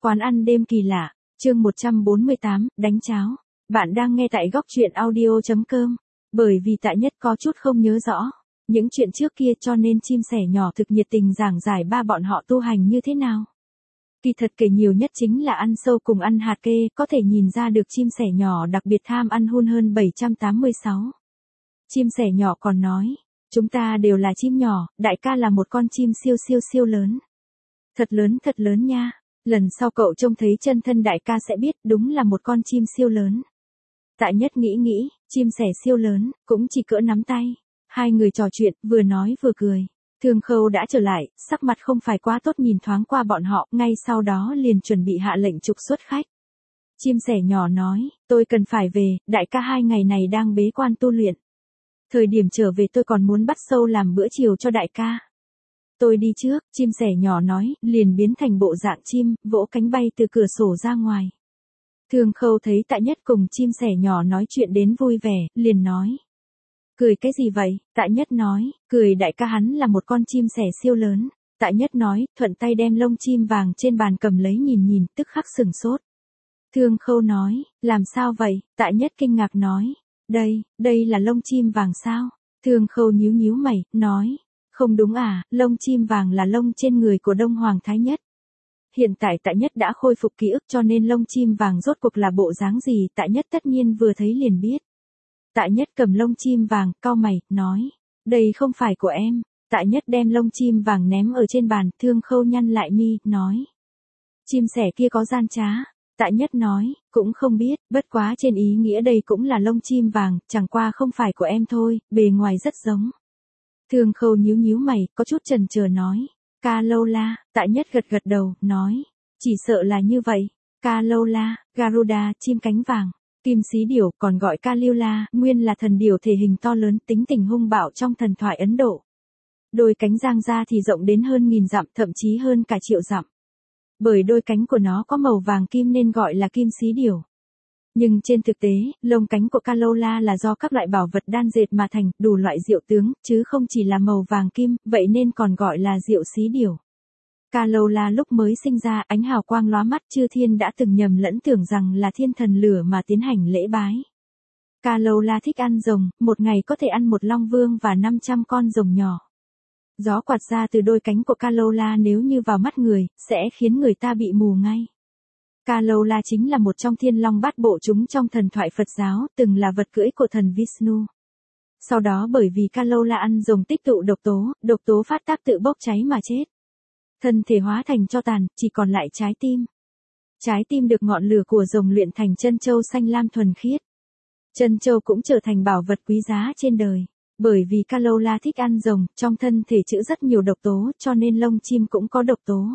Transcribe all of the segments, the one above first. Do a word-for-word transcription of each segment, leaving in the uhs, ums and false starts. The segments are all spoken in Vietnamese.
Quán ăn đêm kỳ lạ, chương một trăm bốn mươi tám, đánh cháo. Bạn đang nghe tại góc truyện audio.com. Bởi vì Tạ Nhất có chút không nhớ rõ những chuyện trước kia cho nên chim sẻ nhỏ thực nhiệt tình giảng giải ba bọn họ tu hành như thế nào. Kỳ thật kể nhiều nhất chính là ăn sâu cùng ăn hạt kê, có thể nhìn ra được chim sẻ nhỏ đặc biệt tham ăn hun hơn bảy trăm tám mươi sáu. Chim sẻ nhỏ còn nói, chúng ta đều là chim nhỏ, đại ca là một con chim siêu siêu siêu lớn. Thật lớn thật lớn nha, lần sau cậu trông thấy chân thân đại ca sẽ biết đúng là một con chim siêu lớn. Tạ Nhất nghĩ nghĩ, chim sẻ siêu lớn, cũng chỉ cỡ nắm tay. Hai người trò chuyện, vừa nói vừa cười. Thương Khâu đã trở lại, sắc mặt không phải quá tốt, nhìn thoáng qua bọn họ, ngay sau đó liền chuẩn bị hạ lệnh trục xuất khách. Chim sẻ nhỏ nói, tôi cần phải về, đại ca hai ngày này đang bế quan tu luyện. Thời điểm trở về tôi còn muốn bắt sâu làm bữa chiều cho đại ca. Tôi đi trước, chim sẻ nhỏ nói, liền biến thành bộ dạng chim, vỗ cánh bay từ cửa sổ ra ngoài. Thương Khâu thấy Tạ Nhất cùng chim sẻ nhỏ nói chuyện đến vui vẻ, liền nói. Cười cái gì vậy? Tạ Nhất nói, cười đại ca hắn là một con chim sẻ siêu lớn. Tạ Nhất nói, thuận tay đem lông chim vàng trên bàn cầm lấy nhìn nhìn, tức khắc sửng sốt. Thương Khâu nói, làm sao vậy? Tạ Nhất kinh ngạc nói, đây, đây là lông chim vàng sao? Thương Khâu nhíu nhíu mày, nói, không đúng à, lông chim vàng là lông trên người của Đông Hoàng Thái Nhất. Hiện tại Tạ Nhất đã khôi phục ký ức cho nên lông chim vàng rốt cuộc là bộ dáng gì, Tạ Nhất tất nhiên vừa thấy liền biết. Tạ Nhất cầm lông chim vàng, cau mày, nói, đây không phải của em. Tạ Nhất đem lông chim vàng ném ở trên bàn, Thương Khâu nhăn lại mi, nói. Chim sẻ kia có gian trá. Tạ Nhất nói, cũng không biết, bất quá trên ý nghĩa đây cũng là lông chim vàng, chẳng qua không phải của em thôi, bề ngoài rất giống. Thương Khâu nhíu nhíu mày, có chút chần chờ nói. Ca lâu la, Tạ Nhất gật gật đầu, nói. Chỉ sợ là như vậy. Ca lâu la, Garuda, chim cánh vàng. Kim xí điểu, còn gọi Ca Liêu La, nguyên là thần điểu thể hình to lớn, tính tình hung bạo trong thần thoại Ấn Độ. Đôi cánh giang ra thì rộng đến hơn nghìn dặm, thậm chí hơn cả triệu dặm. Bởi đôi cánh của nó có màu vàng kim nên gọi là kim xí điểu. Nhưng trên thực tế, lông cánh của Ca Lâu La là do các loại bảo vật đan dệt mà thành, đủ loại diệu tướng, chứ không chỉ là màu vàng kim, vậy nên còn gọi là diệu xí điểu. Ca Lâu La lúc mới sinh ra, ánh hào quang lóa mắt, chư thiên đã từng nhầm lẫn tưởng rằng là thiên thần lửa mà tiến hành lễ bái. Ca Lâu La thích ăn rồng, một ngày có thể ăn một long vương và năm trăm con rồng nhỏ. Gió quạt ra từ đôi cánh của Ca Lâu La nếu như vào mắt người, sẽ khiến người ta bị mù ngay. Ca Lâu La chính là một trong thiên long bát bộ chúng trong thần thoại Phật giáo, từng là vật cưỡi của thần Vishnu. Sau đó bởi vì Ca Lâu La ăn rồng tích tụ độc tố, độc tố phát tác tự bốc cháy mà chết. Thân thể hóa thành tro tàn, chỉ còn lại trái tim. Trái tim được ngọn lửa của rồng luyện thành chân châu xanh lam thuần khiết. Chân châu cũng trở thành bảo vật quý giá trên đời. Bởi vì Ca Lâu La thích ăn rồng, trong thân thể trữ rất nhiều độc tố, cho nên lông chim cũng có độc tố.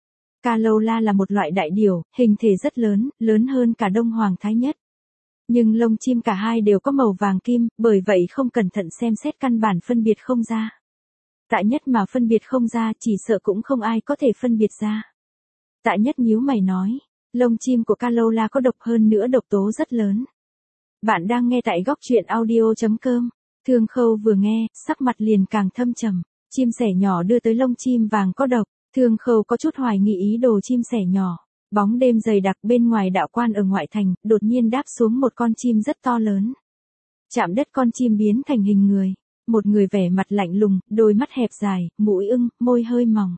Ca Lâu La là một loại đại điểu, hình thể rất lớn, lớn hơn cả Đông Hoàng Thái Nhất. Nhưng lông chim cả hai đều có màu vàng kim, bởi vậy không cẩn thận xem xét căn bản phân biệt không ra. Tạ Nhất mà phân biệt không ra, chỉ sợ cũng không ai có thể phân biệt ra. Tạ Nhất nhíu mày nói, lông chim của Ca Lâu La có độc hơn nữa, độc tố rất lớn. Bạn đang nghe tại góc truyện audio.com. Thương Khâu vừa nghe, sắc mặt liền càng thâm trầm. Chim sẻ nhỏ đưa tới lông chim vàng có độc. Thương Khâu có chút hoài nghi ý đồ chim sẻ nhỏ. Bóng đêm dày đặc bên ngoài đạo quan ở ngoại thành, đột nhiên đáp xuống một con chim rất to lớn. Chạm đất con chim biến thành hình người. Một người vẻ mặt lạnh lùng, đôi mắt hẹp dài, mũi ưng, môi hơi mỏng.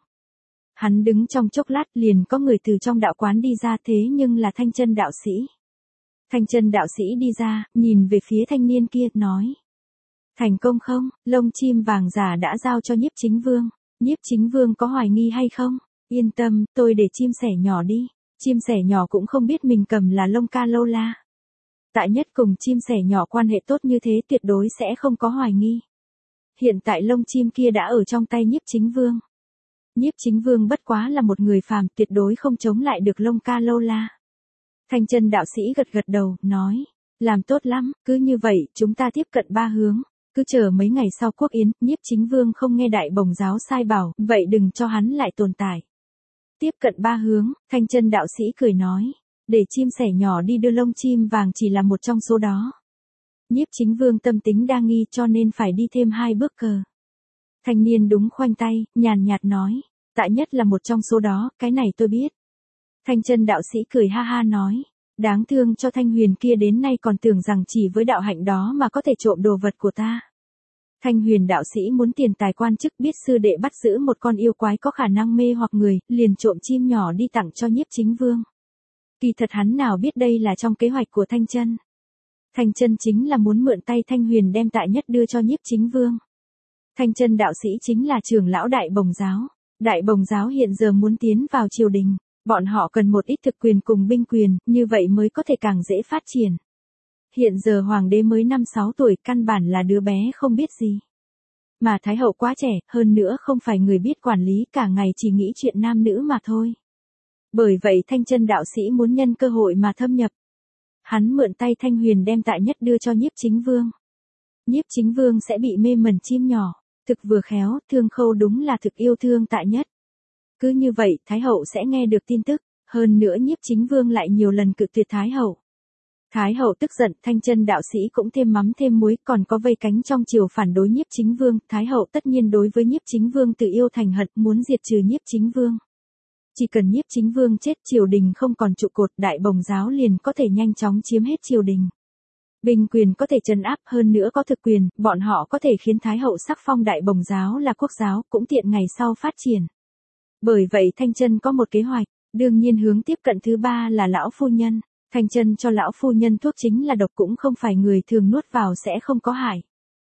Hắn đứng trong chốc lát liền có người từ trong đạo quán đi ra, thế nhưng là Thanh Chân đạo sĩ. Thanh Chân đạo sĩ đi ra, nhìn về phía thanh niên kia, nói. Thành công không, lông chim vàng giả đã giao cho Nhiếp Chính Vương. Nhiếp Chính Vương có hoài nghi hay không? Yên tâm, tôi để chim sẻ nhỏ đi. Chim sẻ nhỏ cũng không biết mình cầm là lông Ca Lâu La. Tạ Nhất cùng chim sẻ nhỏ quan hệ tốt như thế tuyệt đối sẽ không có hoài nghi. Hiện tại lông chim kia đã ở trong tay Nhiếp Chính Vương. Nhiếp Chính Vương bất quá là một người phàm, tuyệt đối không chống lại được lông Ca Lâu La. Thanh Chân đạo sĩ gật gật đầu, nói. Làm tốt lắm, cứ như vậy, chúng ta tiếp cận ba hướng. Cứ chờ mấy ngày sau quốc yến, Nhiếp Chính Vương không nghe Đại Bồng giáo sai bảo, vậy đừng cho hắn lại tồn tại. Tiếp cận ba hướng, Thanh Chân đạo sĩ cười nói. Để chim sẻ nhỏ đi đưa lông chim vàng chỉ là một trong số đó. Nhiếp Chính Vương tâm tính đa nghi cho nên phải đi thêm hai bước cờ. Thanh niên đúng khoanh tay, nhàn nhạt nói. Tạ Nhất là một trong số đó, cái này tôi biết. Thanh Chân đạo sĩ cười ha ha nói, đáng thương cho Thanh Huyền kia đến nay còn tưởng rằng chỉ với đạo hạnh đó mà có thể trộm đồ vật của ta. Thanh Huyền đạo sĩ muốn tiền tài quan chức, biết sư đệ bắt giữ một con yêu quái có khả năng mê hoặc người, liền trộm chim nhỏ đi tặng cho Nhiếp Chính Vương. Kỳ thật hắn nào biết đây là trong kế hoạch của Thanh Chân. Thanh Chân chính là muốn mượn tay Thanh Huyền đem Tại Nhất đưa cho Nhiếp Chính Vương. Thanh Chân đạo sĩ chính là trưởng lão Đại Bồng giáo. Đại Bồng giáo hiện giờ muốn tiến vào triều đình, bọn họ cần một ít thực quyền cùng binh quyền, như vậy mới có thể càng dễ phát triển. Hiện giờ hoàng đế mới năm sáu tuổi, căn bản là đứa bé không biết gì. Mà Thái hậu quá trẻ, hơn nữa không phải người biết quản lý, cả ngày chỉ nghĩ chuyện nam nữ mà thôi. Bởi vậy Thanh Chân đạo sĩ muốn nhân cơ hội mà thâm nhập. Hắn mượn tay Thanh Huyền đem Tại Nhất đưa cho Nhiếp Chính Vương. Nhiếp Chính Vương sẽ bị mê mẩn chim nhỏ, thực vừa khéo, Thương Khâu đúng là thực yêu thương Tại Nhất. Cứ như vậy, Thái hậu sẽ nghe được tin tức, hơn nữa Nhiếp Chính Vương lại nhiều lần cự tuyệt Thái hậu. Thái hậu tức giận, Thanh Chân đạo sĩ cũng thêm mắm thêm muối, còn có vây cánh trong triều phản đối Nhiếp Chính Vương, Thái hậu tất nhiên đối với Nhiếp Chính Vương từ yêu thành hận, muốn diệt trừ Nhiếp Chính Vương. Chỉ cần Nhiếp Chính Vương chết, triều đình không còn trụ cột, Đại Bồng giáo liền có thể nhanh chóng chiếm hết triều đình. Binh quyền có thể trấn áp, hơn nữa có thực quyền, bọn họ có thể khiến Thái hậu sắc phong Đại Bồng giáo là quốc giáo, cũng tiện ngày sau phát triển. Bởi vậy Thanh Chân có một kế hoạch, đương nhiên hướng tiếp cận thứ ba là lão phu nhân. Thanh Chân cho lão phu nhân thuốc chính là độc, cũng không phải người thường nuốt vào sẽ không có hại.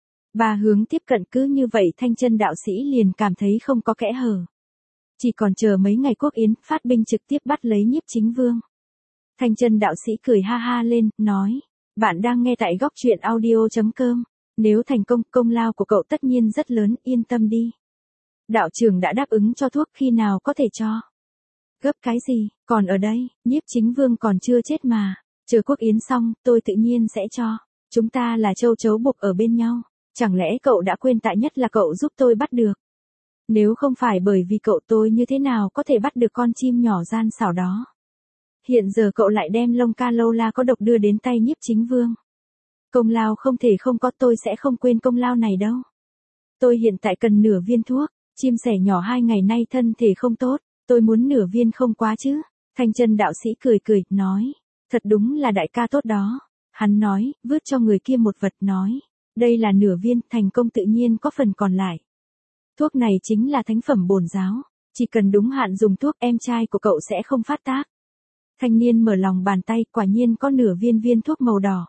Ba hướng tiếp cận, cứ như vậy Thanh Chân đạo sĩ liền cảm thấy không có kẽ hở. Chỉ còn chờ mấy ngày quốc yến, phát binh trực tiếp bắt lấy Nhiếp Chính Vương. Thanh Chân đạo sĩ cười ha ha lên, nói, bạn đang nghe tại góc truyện audio chấm com, nếu thành công, công lao của cậu tất nhiên rất lớn, yên tâm đi. Đạo trưởng đã đáp ứng cho thuốc, khi nào có thể cho? Gấp cái gì, còn ở đây, Nhiếp Chính Vương còn chưa chết mà, chờ quốc yến xong, tôi tự nhiên sẽ cho. Chúng ta là châu chấu buộc ở bên nhau, chẳng lẽ cậu đã quên Tại Nhất là cậu giúp tôi bắt được? Nếu không phải bởi vì cậu, tôi như thế nào có thể bắt được con chim nhỏ gian xảo đó? Hiện giờ cậu lại đem lông ca lâu la có độc đưa đến tay Nhiếp Chính Vương. Công lao không thể không có, tôi sẽ không quên công lao này đâu. Tôi hiện tại cần nửa viên thuốc, chim sẻ nhỏ hai ngày nay thân thể không tốt, tôi muốn nửa viên không quá chứ. Thanh Chân đạo sĩ cười cười, nói, thật đúng là đại ca tốt đó. Hắn nói, vứt cho người kia một vật, nói, đây là nửa viên, thành công tự nhiên có phần còn lại. Thuốc này chính là thánh phẩm bổn giáo, chỉ cần đúng hạn dùng thuốc, em trai của cậu sẽ không phát tác. Thanh niên mở lòng bàn tay, quả nhiên có nửa viên viên thuốc màu đỏ.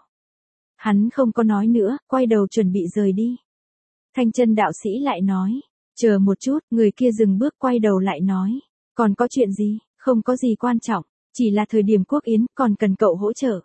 Hắn không có nói nữa, quay đầu chuẩn bị rời đi. Thanh Chân đạo sĩ lại nói, chờ một chút, người kia dừng bước quay đầu lại nói, còn có chuyện gì? Không có gì quan trọng, chỉ là thời điểm quốc yến, còn cần cậu hỗ trợ.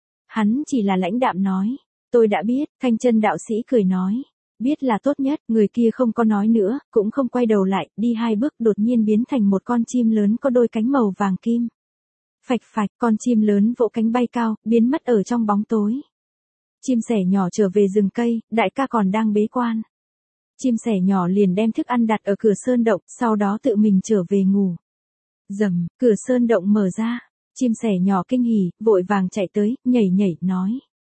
Hắn chỉ là lãnh đạm nói, tôi đã biết. Thanh Chân đạo sĩ cười nói, biết là tốt nhất. Người kia không có nói nữa, cũng không quay đầu lại, đi hai bước đột nhiên biến thành một con chim lớn có đôi cánh màu vàng kim. Phạch phạch, con chim lớn vỗ cánh bay cao, biến mất ở trong bóng tối. Chim sẻ nhỏ trở về rừng cây, đại ca còn đang bế quan. Chim sẻ nhỏ liền đem thức ăn đặt ở cửa sơn động, sau đó tự mình trở về ngủ. Rầm, cửa sơn động mở ra, chim sẻ nhỏ kinh hỉ, vội vàng chạy tới, nhảy nhảy, nói.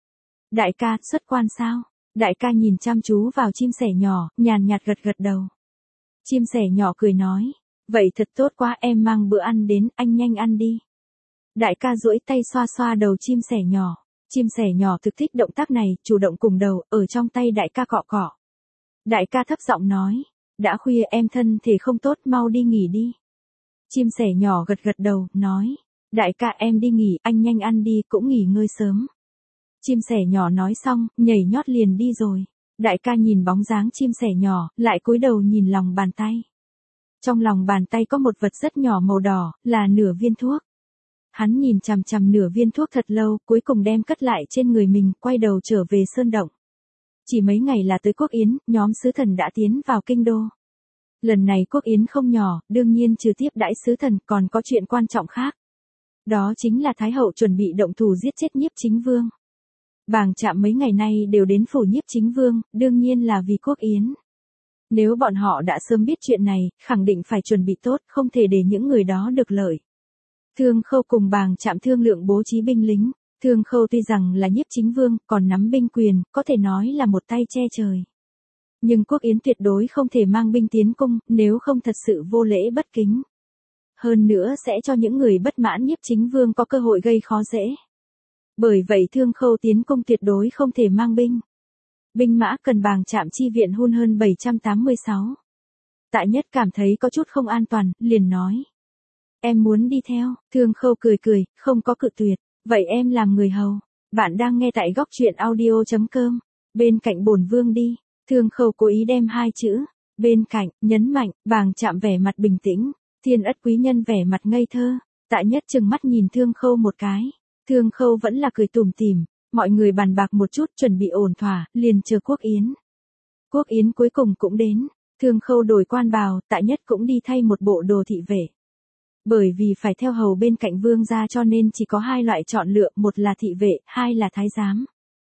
Đại ca, xuất quan sao? Đại ca nhìn chăm chú vào chim sẻ nhỏ, nhàn nhạt gật gật đầu. Chim sẻ nhỏ cười nói, vậy thật tốt quá, em mang bữa ăn đến, anh nhanh ăn đi. Đại ca duỗi tay xoa xoa đầu chim sẻ nhỏ, chim sẻ nhỏ thực thích động tác này, chủ động cùng đầu, ở trong tay đại ca cọ cọ. Đại ca thấp giọng nói, đã khuya em thân thể không tốt, mau đi nghỉ đi. Chim sẻ nhỏ gật gật đầu, nói, đại ca em đi nghỉ, anh nhanh ăn đi, cũng nghỉ ngơi sớm. Chim sẻ nhỏ nói xong, nhảy nhót liền đi rồi. Đại ca nhìn bóng dáng chim sẻ nhỏ, lại cúi đầu nhìn lòng bàn tay. Trong lòng bàn tay có một vật rất nhỏ màu đỏ, là nửa viên thuốc. Hắn nhìn chằm chằm nửa viên thuốc thật lâu, cuối cùng đem cất lại trên người mình, quay đầu trở về sơn động. Chỉ mấy ngày là tới quốc yến, nhóm sứ thần đã tiến vào kinh đô. Lần này quốc yến không nhỏ, đương nhiên trừ tiếp đãi sứ thần, còn có chuyện quan trọng khác. Đó chính là Thái hậu chuẩn bị động thủ giết chết Nhiếp Chính Vương. Bàng Trạm mấy ngày nay đều đến phủ Nhiếp Chính Vương, đương nhiên là vì quốc yến. Nếu bọn họ đã sớm biết chuyện này, khẳng định phải chuẩn bị tốt, không thể để những người đó được lợi. Thương Khâu cùng Bàng Trạm thương lượng bố trí binh lính. Thương Khâu tuy rằng là Nhiếp Chính Vương, còn nắm binh quyền, có thể nói là một tay che trời. Nhưng quốc yến tuyệt đối không thể mang binh tiến cung, nếu không thật sự vô lễ bất kính. hơn nữa sẽ cho những người bất mãn Nhiếp Chính Vương có cơ hội gây khó dễ. Bởi vậy Thương Khâu tiến cung tuyệt đối không thể mang binh. Binh mã cần bàng trạm chi viện hun hơn bảy trăm tám mươi sáu. Tạ Nhất cảm thấy có chút không an toàn, liền nói. Em muốn đi theo, Thương Khâu cười cười, không có cự tuyệt, vậy em làm người hầu. Bạn đang nghe tại góc truyện audio.com, bên cạnh bổn vương đi, Thương Khâu cố ý đem hai chữ, bên cạnh, nhấn mạnh, bàng trạm vẻ mặt bình tĩnh, Thiên Ất quý nhân vẻ mặt ngây thơ, Tạ Nhất trừng mắt nhìn Thương Khâu một cái, Thương Khâu vẫn là cười tủm tỉm, mọi người bàn bạc một chút chuẩn bị ổn thỏa, liền chờ Quốc Yến. Quốc Yến cuối cùng cũng đến, Thương Khâu đổi quan bào, Tạ Nhất cũng đi thay một bộ đồ thị vệ. Bởi vì phải theo hầu bên cạnh vương gia cho nên chỉ có hai loại chọn lựa, một là thị vệ, hai là thái giám.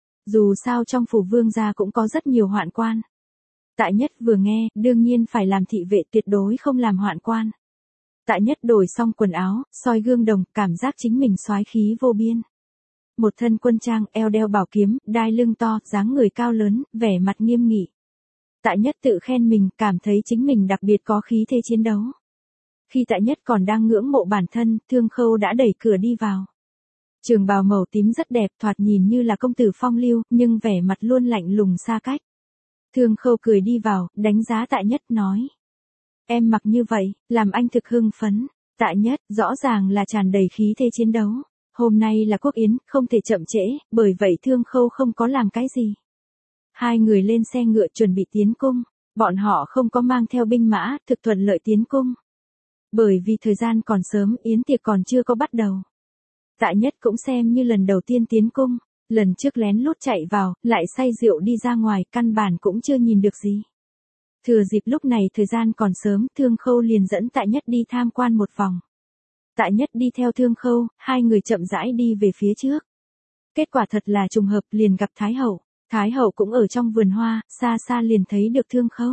Dù sao trong phủ vương gia cũng có rất nhiều hoạn quan. Tạ Nhất vừa nghe, đương nhiên phải làm thị vệ, tuyệt đối không làm hoạn quan. Tạ Nhất đổi xong quần áo, soi gương đồng, cảm giác chính mình soái khí vô biên. Một thân quân trang, eo đeo bảo kiếm, đai lưng to, dáng người cao lớn, vẻ mặt nghiêm nghị. Tạ Nhất tự khen mình, cảm thấy chính mình đặc biệt có khí thế chiến đấu. Khi Tạ Nhất còn đang ngưỡng mộ bản thân, Thương Khâu đã đẩy cửa đi vào. Trường bào màu tím rất đẹp, thoạt nhìn như là công tử phong lưu, nhưng vẻ mặt luôn lạnh lùng xa cách. Thương Khâu cười đi vào, đánh giá Tạ Nhất nói. Em mặc như vậy, làm anh thực hưng phấn. Tạ Nhất, rõ ràng là tràn đầy khí thế chiến đấu. Hôm nay là Quốc Yến, không thể chậm trễ, bởi vậy Thương Khâu không có làm cái gì. Hai người lên xe ngựa chuẩn bị tiến cung, bọn họ không có mang theo binh mã, thực thuận lợi tiến cung. Bởi vì thời gian còn sớm, yến tiệc còn chưa có bắt đầu. Tạ Nhất cũng xem như lần đầu tiên tiến cung, lần trước lén lút chạy vào, lại say rượu đi ra ngoài, căn bản cũng chưa nhìn được gì. Thừa dịp lúc này thời gian còn sớm, Thương Khâu liền dẫn Tạ Nhất đi tham quan một vòng. Tạ Nhất đi theo Thương Khâu, hai người chậm rãi đi về phía trước. Kết quả thật là trùng hợp, liền gặp Thái Hậu. Thái Hậu cũng ở trong vườn hoa, xa xa liền thấy được Thương Khâu.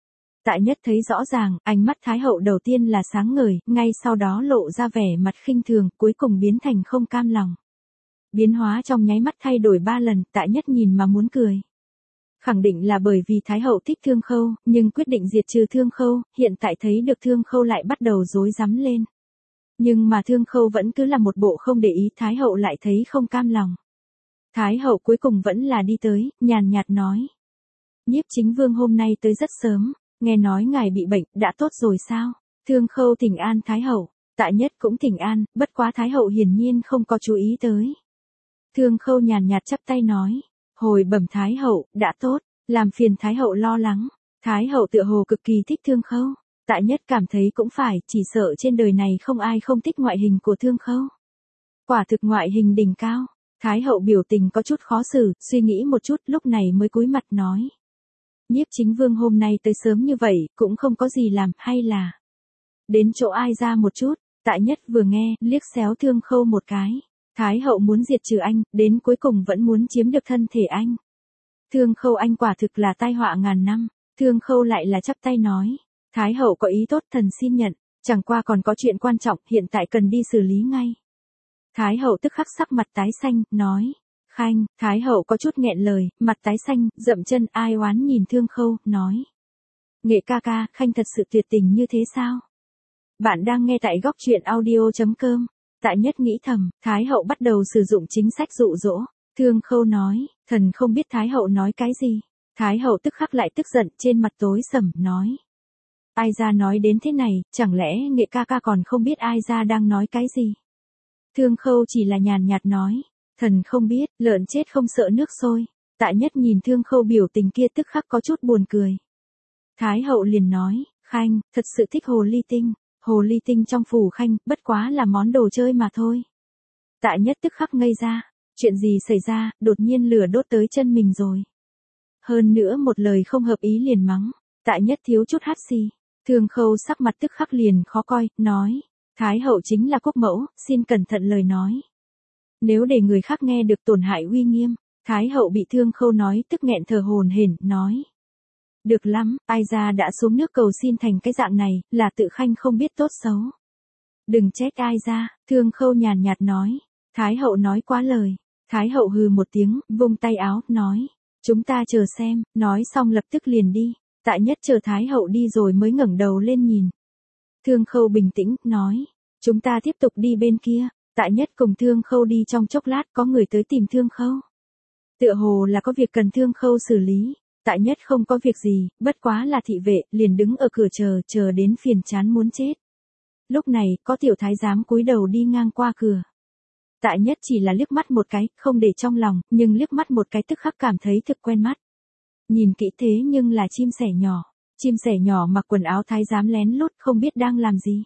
Tạ Nhất thấy rõ ràng, ánh mắt Thái Hậu đầu tiên là sáng ngời, ngay sau đó lộ ra vẻ mặt khinh thường, cuối cùng biến thành không cam lòng. Biến hóa trong nháy mắt thay đổi ba lần, Tạ Nhất nhìn mà muốn cười. Khẳng định là bởi vì Thái Hậu thích Thương Khâu, nhưng quyết định diệt trừ Thương Khâu, hiện tại thấy được Thương Khâu lại bắt đầu rối rắm lên. Nhưng mà Thương Khâu vẫn cứ là một bộ không để ý, Thái Hậu lại thấy không cam lòng. Thái Hậu cuối cùng vẫn là đi tới, nhàn nhạt nói. Nhiếp Chính Vương hôm nay tới rất sớm, nghe nói ngài bị bệnh, đã tốt rồi sao? Thương Khâu thỉnh an Thái Hậu, Tạ Nhất cũng thỉnh an, bất quá Thái Hậu hiển nhiên không có chú ý tới. Thương Khâu nhàn nhạt chắp tay nói, hồi bẩm Thái Hậu, đã tốt, làm phiền Thái Hậu lo lắng. Thái Hậu tựa hồ cực kỳ thích Thương Khâu, Tạ Nhất cảm thấy cũng phải, chỉ sợ trên đời này không ai không thích ngoại hình của Thương Khâu. Quả thực ngoại hình đỉnh cao. Thái Hậu biểu tình có chút khó xử, suy nghĩ một chút, lúc này mới cúi mặt nói. Nhiếp Chính Vương hôm nay tới sớm như vậy, cũng không có gì làm, hay là đến chỗ ai ra một chút. Tạ Nhất vừa nghe, liếc xéo Thương Khâu một cái. Thái Hậu muốn diệt trừ anh, đến cuối cùng vẫn muốn chiếm được thân thể anh. Thương Khâu anh quả thực là tai họa ngàn năm. Thương Khâu lại là chắp tay nói. Thái Hậu có ý tốt, thần xin nhận, chẳng qua còn có chuyện quan trọng, hiện tại cần đi xử lý ngay. Thái Hậu tức khắc sắc mặt tái xanh, nói. Khanh, Thái Hậu có chút nghẹn lời, mặt tái xanh, dậm chân ai oán nhìn Thương Khâu, nói. Nghệ ca ca, Khanh thật sự tuyệt tình như thế sao? Bạn đang nghe tại góc truyện audio.com. Tạ Nhất nghĩ thầm, Thái Hậu bắt đầu sử dụng chính sách dụ dỗ. Thương Khâu nói, thần không biết Thái Hậu nói cái gì. Thái Hậu tức khắc lại tức giận, trên mặt tối sầm, nói. Ai ra nói đến thế này, chẳng lẽ Nghệ ca ca còn không biết ai ra đang nói cái gì? Thương Khâu chỉ là nhàn nhạt nói, thần không biết, lợn chết không sợ nước sôi. Tạ Nhất nhìn Thương Khâu biểu tình kia tức khắc có chút buồn cười. Thái Hậu liền nói, Khanh, thật sự thích hồ ly tinh, hồ ly tinh trong phủ Khanh, bất quá là món đồ chơi mà thôi. Tạ Nhất tức khắc ngây ra, chuyện gì xảy ra, đột nhiên lửa đốt tới chân mình rồi. Hơn nữa một lời không hợp ý liền mắng, Tạ Nhất thiếu chút hắt xì. Thương Khâu sắc mặt tức khắc liền khó coi, nói. Thái Hậu chính là quốc mẫu, xin cẩn thận lời nói. Nếu để người khác nghe được tổn hại uy nghiêm, Thái Hậu bị Thương Khâu nói tức nghẹn thở hổn hển, nói. Được lắm, ai ra đã xuống nước cầu xin thành cái dạng này, là tự Khanh không biết tốt xấu. Đừng trách ai ra, Thương Khâu nhàn nhạt nói. Thái Hậu nói quá lời. Thái Hậu hừ một tiếng, vung tay áo, nói. Chúng ta chờ xem, nói xong lập tức liền đi. Tạ Nhất chờ Thái Hậu đi rồi mới ngẩng đầu lên nhìn. Thương Khâu bình tĩnh, nói. Chúng ta tiếp tục đi bên kia. Tạ Nhất cùng Thương Khâu đi trong chốc lát có người tới tìm Thương Khâu. Tựa hồ là có việc cần Thương Khâu xử lý. Tạ Nhất không có việc gì, bất quá là thị vệ, liền đứng ở cửa chờ, chờ đến phiền chán muốn chết. Lúc này, có tiểu thái giám cúi đầu đi ngang qua cửa. Tạ Nhất chỉ là liếc mắt một cái, không để trong lòng, nhưng liếc mắt một cái tức khắc cảm thấy thực quen mắt. Nhìn kỹ thế nhưng là chim sẻ nhỏ. Chim sẻ nhỏ mặc quần áo thái giám lén lút không biết đang làm gì.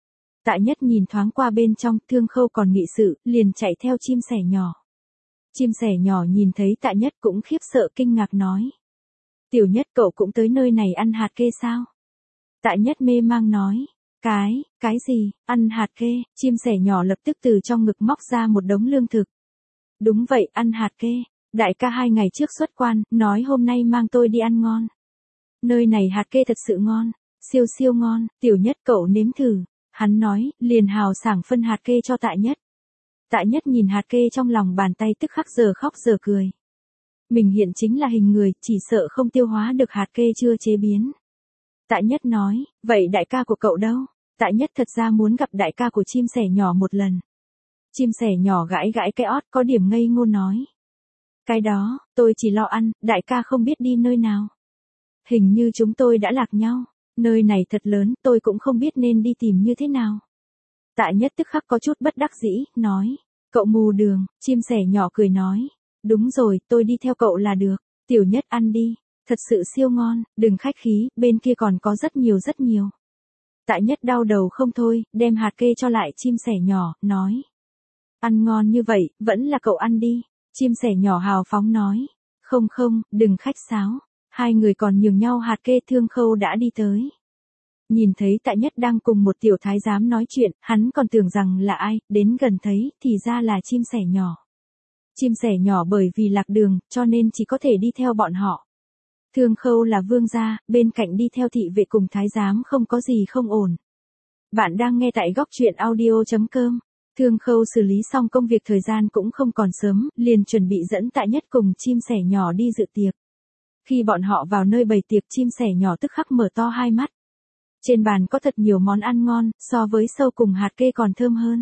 Tạ Nhất nhìn thoáng qua bên trong, Thương Khâu còn nghị sự, liền chạy theo chim sẻ nhỏ. Chim sẻ nhỏ nhìn thấy Tạ Nhất cũng khiếp sợ kinh ngạc nói. Tiểu Nhất cậu cũng tới nơi này ăn hạt kê sao? Tạ Nhất mê mang nói. Cái, cái gì, ăn hạt kê, chim sẻ nhỏ lập tức từ trong ngực móc ra một đống lương thực. Đúng vậy, ăn hạt kê, đại ca hai ngày trước xuất quan, nói hôm nay mang tôi đi ăn ngon. Nơi này hạt kê thật sự ngon, siêu siêu ngon, Tiểu Nhất cậu nếm thử. Hắn nói, liền hào sảng phân hạt kê cho Tạ Nhất. Tạ Nhất nhìn hạt kê trong lòng bàn tay tức khắc giờ khóc giờ cười. Mình hiện chính là hình người, chỉ sợ không tiêu hóa được hạt kê chưa chế biến. Tạ Nhất nói, vậy đại ca của cậu đâu? Tạ Nhất thật ra muốn gặp đại ca của chim sẻ nhỏ một lần. Chim sẻ nhỏ gãi gãi cái ót có điểm ngây ngô nói. Cái đó, tôi chỉ lo ăn, đại ca không biết đi nơi nào. Hình như chúng tôi đã lạc nhau, nơi này thật lớn, tôi cũng không biết nên đi tìm như thế nào. Tạ Nhất tức khắc có chút bất đắc dĩ, nói. Cậu mù đường, chim sẻ nhỏ cười nói. Đúng rồi, tôi đi theo cậu là được, Tiểu Nhất ăn đi, thật sự siêu ngon, đừng khách khí, bên kia còn có rất nhiều rất nhiều. Tạ Nhất đau đầu không thôi, đem hạt kê cho lại chim sẻ nhỏ, nói. Ăn ngon như vậy, vẫn là cậu ăn đi, chim sẻ nhỏ hào phóng nói. Không không, đừng khách sáo, hai người còn nhường nhau hạt kê. Thương Khâu đã đi tới. Nhìn thấy Tạ Nhất đang cùng một tiểu thái giám nói chuyện, hắn còn tưởng rằng là ai, đến gần thấy, thì ra là chim sẻ nhỏ. Chim sẻ nhỏ bởi vì lạc đường, cho nên chỉ có thể đi theo bọn họ. Thương Khâu là vương gia, bên cạnh đi theo thị vệ cùng thái giám không có gì không ổn. Bạn đang nghe tại góc truyện audio chấm com. Thương Khâu xử lý xong công việc thời gian cũng không còn sớm, liền chuẩn bị dẫn Tạ Nhất cùng chim sẻ nhỏ đi dự tiệc. Khi bọn họ vào nơi bày tiệc, chim sẻ nhỏ tức khắc mở to hai mắt. Trên bàn có thật nhiều món ăn ngon, so với sâu cùng hạt kê còn thơm hơn.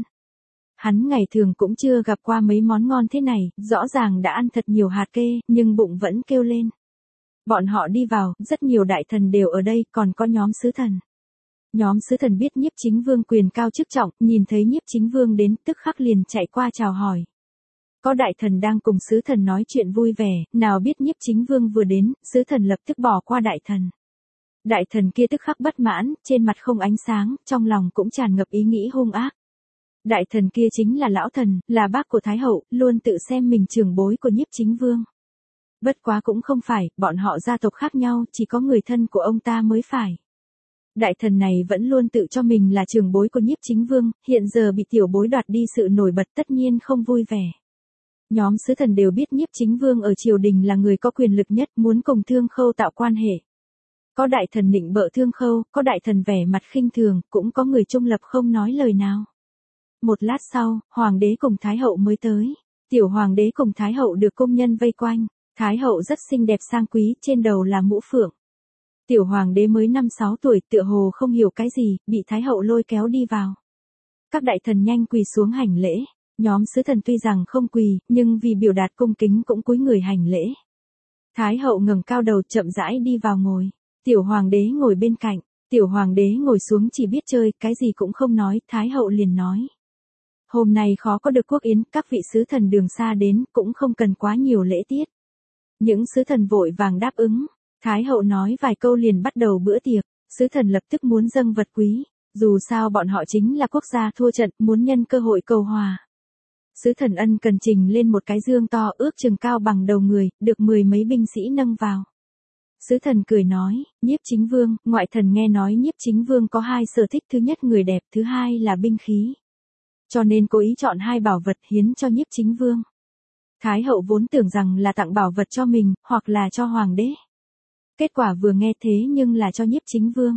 Hắn ngày thường cũng chưa gặp qua mấy món ngon thế này, rõ ràng đã ăn thật nhiều hạt kê, nhưng bụng vẫn kêu lên. Bọn họ đi vào, rất nhiều đại thần đều ở đây, còn có nhóm sứ thần. Nhóm sứ thần biết Nhiếp Chính Vương quyền cao chức trọng, nhìn thấy Nhiếp Chính Vương đến, tức khắc liền chạy qua chào hỏi. Có đại thần đang cùng sứ thần nói chuyện vui vẻ, nào biết Nhiếp Chính Vương vừa đến, sứ thần lập tức bỏ qua đại thần. Đại thần kia tức khắc bất mãn, trên mặt không ánh sáng, trong lòng cũng tràn ngập ý nghĩ hung ác. Đại thần kia chính là lão thần, là bác của Thái hậu, luôn tự xem mình trưởng bối của Nhiếp Chính Vương. Bất quá cũng không phải, bọn họ gia tộc khác nhau, chỉ có người thân của ông ta mới phải. Đại thần này vẫn luôn tự cho mình là trưởng bối của Nhiếp Chính Vương, hiện giờ bị tiểu bối đoạt đi sự nổi bật, tất nhiên không vui vẻ. Nhóm sứ thần đều biết Nhiếp Chính Vương ở triều đình là người có quyền lực nhất, muốn cùng Thương Khâu tạo quan hệ. Có đại thần nịnh bợ Thương Khâu, có đại thần vẻ mặt khinh thường, cũng có người trung lập không nói lời nào. Một lát sau, hoàng đế cùng thái hậu mới tới. Tiểu hoàng đế cùng thái hậu được công nhân vây quanh. Thái hậu rất xinh đẹp sang quý, trên đầu là mũ phượng. Tiểu hoàng đế mới năm sáu tuổi, tựa hồ không hiểu cái gì, bị thái hậu lôi kéo đi vào. Các đại thần nhanh quỳ xuống hành lễ. Nhóm sứ thần tuy rằng không quỳ, nhưng vì biểu đạt cung kính cũng cúi người hành lễ. Thái hậu ngẩng cao đầu chậm rãi đi vào ngồi. Tiểu hoàng đế ngồi bên cạnh. Tiểu hoàng đế ngồi xuống chỉ biết chơi, cái gì cũng không nói, thái hậu liền nói. Hôm nay khó có được quốc yến, các vị sứ thần đường xa đến, cũng không cần quá nhiều lễ tiết. Những sứ thần vội vàng đáp ứng. Thái hậu nói vài câu liền bắt đầu bữa tiệc. Sứ thần lập tức muốn dâng vật quý. Dù sao bọn họ chính là quốc gia thua trận, muốn nhân cơ hội cầu hòa. Sứ thần ân cần trình lên một cái dương to ước chừng cao bằng đầu người, được mười mấy binh sĩ nâng vào. Sứ thần cười nói, Nhiếp Chính Vương, ngoại thần nghe nói Nhiếp Chính Vương có hai sở thích, thứ nhất người đẹp, thứ hai là binh khí. Cho nên cố ý chọn hai bảo vật hiến cho Nhiếp Chính Vương. Thái hậu vốn tưởng rằng là tặng bảo vật cho mình, hoặc là cho hoàng đế. Kết quả vừa nghe thế nhưng là cho Nhiếp Chính Vương.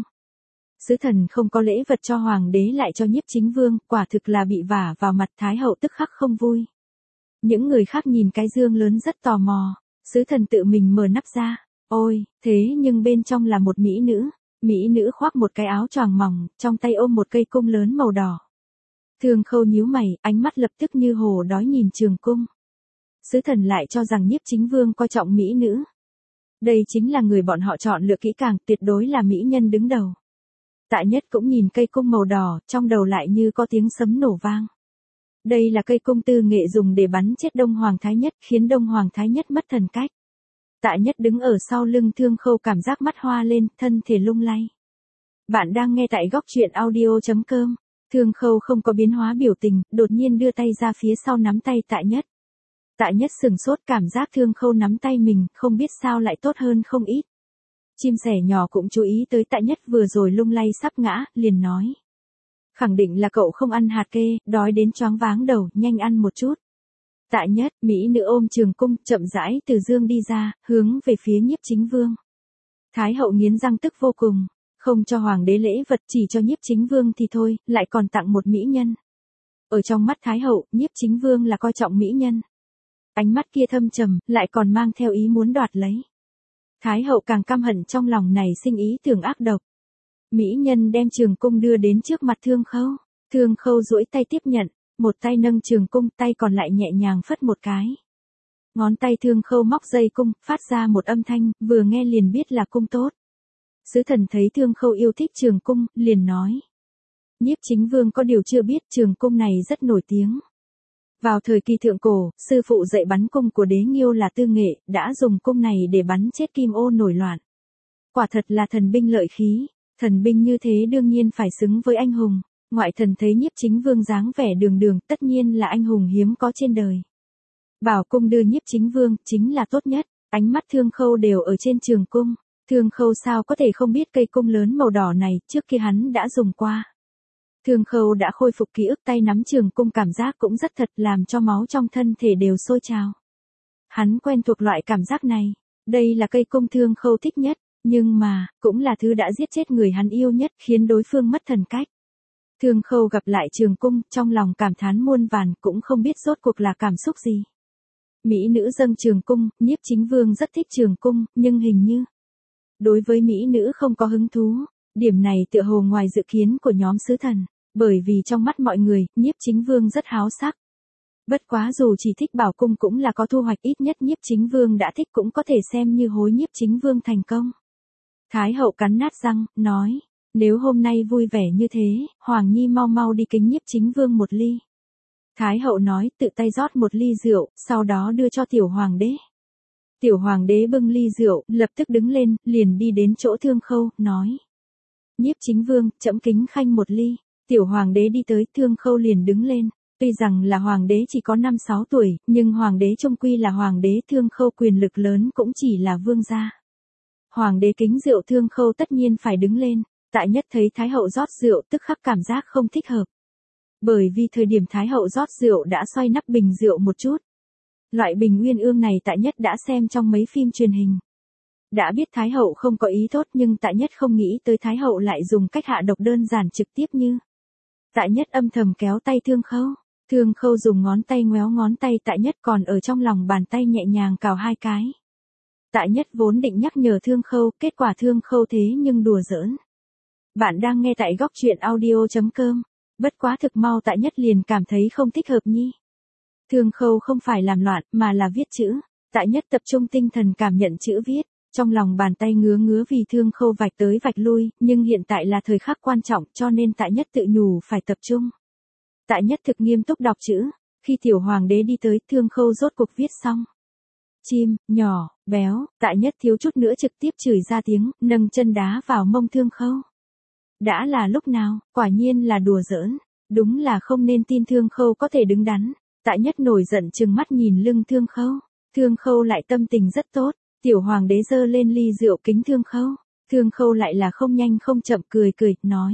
Sứ thần không có lễ vật cho hoàng đế lại cho Nhiếp Chính Vương, quả thực là bị vả vào mặt. Thái hậu tức khắc không vui. Những người khác nhìn cái dương lớn rất tò mò. Sứ thần tự mình mở nắp ra. Ôi, thế nhưng bên trong là một mỹ nữ. Mỹ nữ khoác một cái áo choàng mỏng, trong tay ôm một cây cung lớn màu đỏ. Thương Khâu nhíu mày, ánh mắt lập tức như hổ đói nhìn trường cung. Sứ thần lại cho rằng Nhiếp Chính Vương coi trọng mỹ nữ. Đây chính là người bọn họ chọn lựa kỹ càng, tuyệt đối là mỹ nhân đứng đầu. Tạ Nhất cũng nhìn cây cung màu đỏ, trong đầu lại như có tiếng sấm nổ vang. Đây là cây cung tư nghệ dùng để bắn chết Đông Hoàng Thái Nhất, khiến Đông Hoàng Thái Nhất mất thần cách. Tạ Nhất đứng ở sau lưng Thương Khâu, cảm giác mắt hoa lên, thân thể lung lay. Bạn đang nghe tại góc truyện audio chấm com. Thương Khâu không có biến hóa biểu tình, đột nhiên đưa tay ra phía sau nắm tay Tạ Nhất. Tạ Nhất sừng sốt, cảm giác Thương Khâu nắm tay mình, không biết sao lại tốt hơn không ít. Chim sẻ nhỏ cũng chú ý tới Tạ Nhất vừa rồi lung lay sắp ngã, liền nói. Khẳng định là cậu không ăn hạt kê, đói đến choáng váng đầu, nhanh ăn một chút. Tạ Nhất, mỹ nữ ôm trường cung, chậm rãi từ dương đi ra, hướng về phía Nhiếp Chính Vương. Thái hậu nghiến răng tức vô cùng, không cho hoàng đế lễ vật, chỉ cho Nhiếp Chính Vương thì thôi, lại còn tặng một mỹ nhân. Ở trong mắt Thái hậu, Nhiếp Chính Vương là coi trọng mỹ nhân. Ánh mắt kia thâm trầm, lại còn mang theo ý muốn đoạt lấy. Thái hậu càng căm hận trong lòng này sinh ý tưởng ác độc. Mỹ nhân đem trường cung đưa đến trước mặt Thương Khâu. Thương Khâu duỗi tay tiếp nhận, một tay nâng trường cung, tay còn lại nhẹ nhàng phất một cái. Ngón tay Thương Khâu móc dây cung, phát ra một âm thanh, vừa nghe liền biết là cung tốt. Sứ thần thấy Thương Khâu yêu thích trường cung, liền nói. Nhiếp Chính Vương có điều chưa biết, trường cung này rất nổi tiếng. Vào thời kỳ thượng cổ, sư phụ dạy bắn cung của Đế Nghiêu là Tư Nghệ, đã dùng cung này để bắn chết Kim Ô nổi loạn. Quả thật là thần binh lợi khí, thần binh như thế đương nhiên phải xứng với anh hùng. Ngoại thần thấy Nhiếp Chính Vương dáng vẻ đường đường, tất nhiên là anh hùng hiếm có trên đời. Bảo cung đưa Nhiếp Chính Vương, chính là tốt nhất. Ánh mắt Thương Khâu đều ở trên trường cung. Thương Khâu sao có thể không biết cây cung lớn màu đỏ này, trước kia hắn đã dùng qua. Thương Khâu đã khôi phục ký ức, tay nắm trường cung cảm giác cũng rất thật, làm cho máu trong thân thể đều sôi trào. Hắn quen thuộc loại cảm giác này. Đây là cây cung Thương Khâu thích nhất, nhưng mà, cũng là thứ đã giết chết người hắn yêu nhất, khiến đối phương mất thần cách. Thương Khâu gặp lại trường cung, trong lòng cảm thán muôn vàn, cũng không biết rốt cuộc là cảm xúc gì. Mỹ nữ dâng trường cung, Nhiếp Chính Vương rất thích trường cung, nhưng hình như đối với mỹ nữ không có hứng thú. Điểm này tựa hồ ngoài dự kiến của nhóm sứ thần, bởi vì trong mắt mọi người, Nhiếp Chính Vương rất háo sắc. Bất quá dù chỉ thích bảo cung cũng là có thu hoạch, ít nhất Nhiếp Chính Vương đã thích cũng có thể xem như hối Nhiếp Chính Vương thành công. Thái hậu cắn nát răng, nói. Nếu hôm nay vui vẻ như thế, Hoàng Nhi mau mau đi kính Nhiếp Chính Vương một ly. Thái hậu nói, tự tay rót một ly rượu, sau đó đưa cho tiểu hoàng đế. Tiểu hoàng đế bưng ly rượu, lập tức đứng lên, liền đi đến chỗ Thương Khâu, nói. Nhiếp Chính Vương, trẫm kính khanh một ly. Tiểu hoàng đế đi tới, Thương Khâu liền đứng lên. Tuy rằng là hoàng đế chỉ có năm sáu tuổi, nhưng hoàng đế trung quy là hoàng đế, Thương Khâu quyền lực lớn cũng chỉ là vương gia. Hoàng đế kính rượu, Thương Khâu tất nhiên phải đứng lên. Tạ Nhất thấy Thái hậu rót rượu, tức khắc cảm giác không thích hợp. Bởi vì thời điểm Thái hậu rót rượu đã xoay nắp bình rượu một chút. Loại bình uyên ương này Tạ Nhất đã xem trong mấy phim truyền hình. Đã biết Thái hậu không có ý tốt, nhưng Tạ Nhất không nghĩ tới Thái hậu lại dùng cách hạ độc đơn giản trực tiếp như. Tạ Nhất âm thầm kéo tay Thương Khâu. Thương Khâu dùng ngón tay ngoéo ngón tay Tạ Nhất, còn ở trong lòng bàn tay nhẹ nhàng cào hai cái. Tạ Nhất vốn định nhắc nhở Thương Khâu, kết quả Thương Khâu thế nhưng đùa giỡn. Bạn đang nghe tại góc truyện audio chấm com. Bất quá thực mau Tạ Nhất liền cảm thấy không thích hợp nhi. Thương Khâu không phải làm loạn, mà là viết chữ. Tạ Nhất tập trung tinh thần cảm nhận chữ viết. Trong lòng bàn tay ngứa ngứa vì Thương Khâu vạch tới vạch lui, nhưng hiện tại là thời khắc quan trọng, cho nên Tạ Nhất tự nhủ phải tập trung. Tạ Nhất thực nghiêm túc đọc chữ. Khi tiểu hoàng đế đi tới, Thương Khâu rốt cuộc viết xong. Chim, nhỏ, béo, Tạ Nhất thiếu chút nữa trực tiếp chửi ra tiếng, nâng chân đá vào mông Thương Khâu. Đã là lúc nào, quả nhiên là đùa giỡn, đúng là không nên tin Thương Khâu có thể đứng đắn. Tạ Nhất nổi giận trừng mắt nhìn lưng Thương Khâu. Thương Khâu lại tâm tình rất tốt, tiểu hoàng đế giơ lên ly rượu kính Thương Khâu. Thương Khâu lại là không nhanh không chậm cười cười, nói.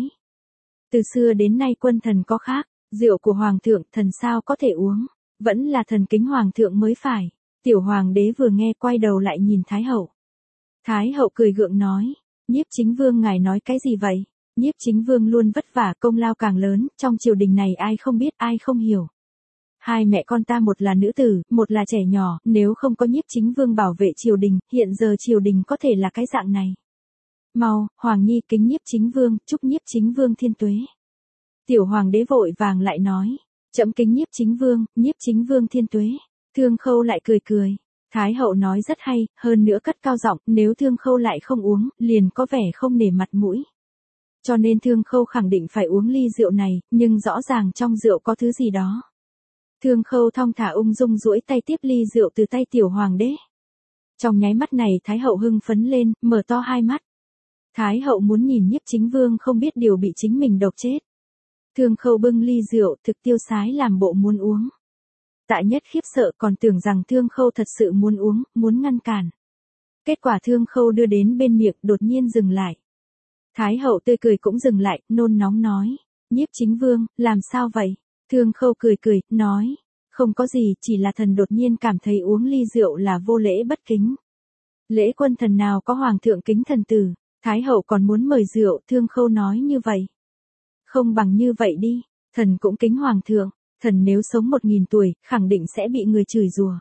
Từ xưa đến nay quân thần có khác, rượu của hoàng thượng thần sao có thể uống, vẫn là thần kính hoàng thượng mới phải. Tiểu hoàng đế vừa nghe quay đầu lại nhìn Thái hậu. Thái hậu cười gượng nói, Nhiếp Chính Vương ngài nói cái gì vậy? Nhiếp Chính Vương luôn vất vả, công lao càng lớn, trong triều đình này ai không biết, ai không hiểu. Hai mẹ con ta một là nữ tử, một là trẻ nhỏ, nếu không có Nhiếp Chính Vương bảo vệ triều đình, hiện giờ triều đình có thể là cái dạng này. Mau, Hoàng Nhi kính nhiếp chính vương, chúc nhiếp chính vương thiên tuế. Tiểu hoàng đế vội vàng lại nói, trẫm kính nhiếp chính vương, nhiếp chính vương thiên tuế. Thương Khâu lại cười cười. Thái hậu nói rất hay, hơn nữa cất cao giọng, nếu Thương Khâu lại không uống, liền có vẻ không nể mặt mũi. Cho nên Thương Khâu khẳng định phải uống ly rượu này, nhưng rõ ràng trong rượu có thứ gì đó. Thương Khâu thong thả ung dung duỗi tay tiếp ly rượu từ tay tiểu hoàng đế. Trong nháy mắt này Thái hậu hưng phấn lên, mở to hai mắt. Thái hậu muốn nhìn nhiếp chính vương không biết điều bị chính mình độc chết. Thương Khâu bưng ly rượu, thực tiêu sái làm bộ muốn uống. Tạ Nhất khiếp sợ còn tưởng rằng Thương Khâu thật sự muốn uống, muốn ngăn cản. Kết quả Thương Khâu đưa đến bên miệng đột nhiên dừng lại. Thái hậu tươi cười cũng dừng lại, nôn nóng nói. Nhiếp chính vương, làm sao vậy? Thương Khâu cười cười, nói. Không có gì, chỉ là thần đột nhiên cảm thấy uống ly rượu là vô lễ bất kính. Lễ quân thần nào có hoàng thượng kính thần tử, Thái hậu còn muốn mời rượu, Thương Khâu nói như vậy. Không bằng như vậy đi, thần cũng kính hoàng thượng, thần nếu sống một nghìn tuổi, khẳng định sẽ bị người chửi rủa.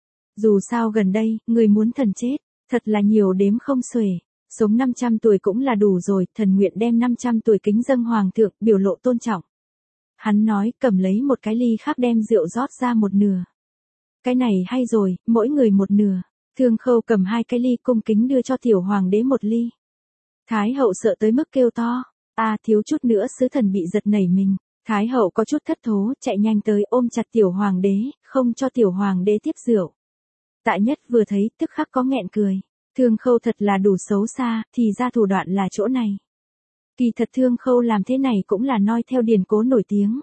Dù sao gần đây, người muốn thần chết, thật là nhiều đếm không xuể, sống năm trăm tuổi cũng là đủ rồi, thần nguyện đem năm trăm tuổi kính dâng hoàng thượng, biểu lộ tôn trọng. Hắn nói, cầm lấy một cái ly khác đem rượu rót ra một nửa. Cái này hay rồi, mỗi người một nửa. Thương Khâu cầm hai cái ly cung kính đưa cho tiểu hoàng đế một ly. Thái hậu sợ tới mức kêu to, a à, thiếu chút nữa sứ thần bị giật nảy mình. Thái hậu có chút thất thố, chạy nhanh tới ôm chặt tiểu hoàng đế, không cho tiểu hoàng đế tiếp rượu. Tạ Nhất vừa thấy, tức khắc có nghẹn cười. Thương Khâu thật là đủ xấu xa, thì ra thủ đoạn là chỗ này. Kỳ thật Thương Khâu làm thế này cũng là noi theo điển cố nổi tiếng.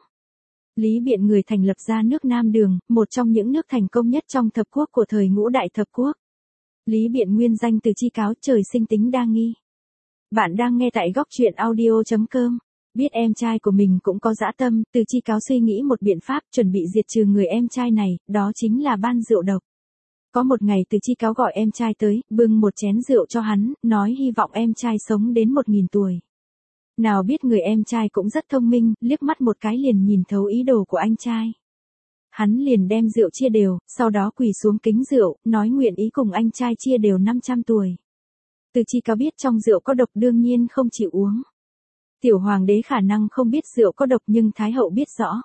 Lý Biện người thành lập ra nước Nam Đường, một trong những nước thành công nhất trong thập quốc của thời ngũ đại thập quốc. Lý Biện nguyên danh Từ Chi Cáo, trời sinh tính đa nghi. Bạn đang nghe tại góc truyện audio chấm com. Biết em trai của mình cũng có dã tâm, Từ Chi Cáo suy nghĩ một biện pháp chuẩn bị diệt trừ người em trai này, đó chính là ban rượu độc. Có một ngày Từ Chi Cáo gọi em trai tới, bưng một chén rượu cho hắn, nói hy vọng em trai sống đến một nghìn tuổi. Nào biết người em trai cũng rất thông minh, liếc mắt một cái liền nhìn thấu ý đồ của anh trai. Hắn liền đem rượu chia đều, sau đó quỳ xuống kính rượu, nói nguyện ý cùng anh trai chia đều năm trăm tuổi. Từ Chi Cáo biết trong rượu có độc đương nhiên không chịu uống. Tiểu hoàng đế khả năng không biết rượu có độc nhưng Thái hậu biết rõ.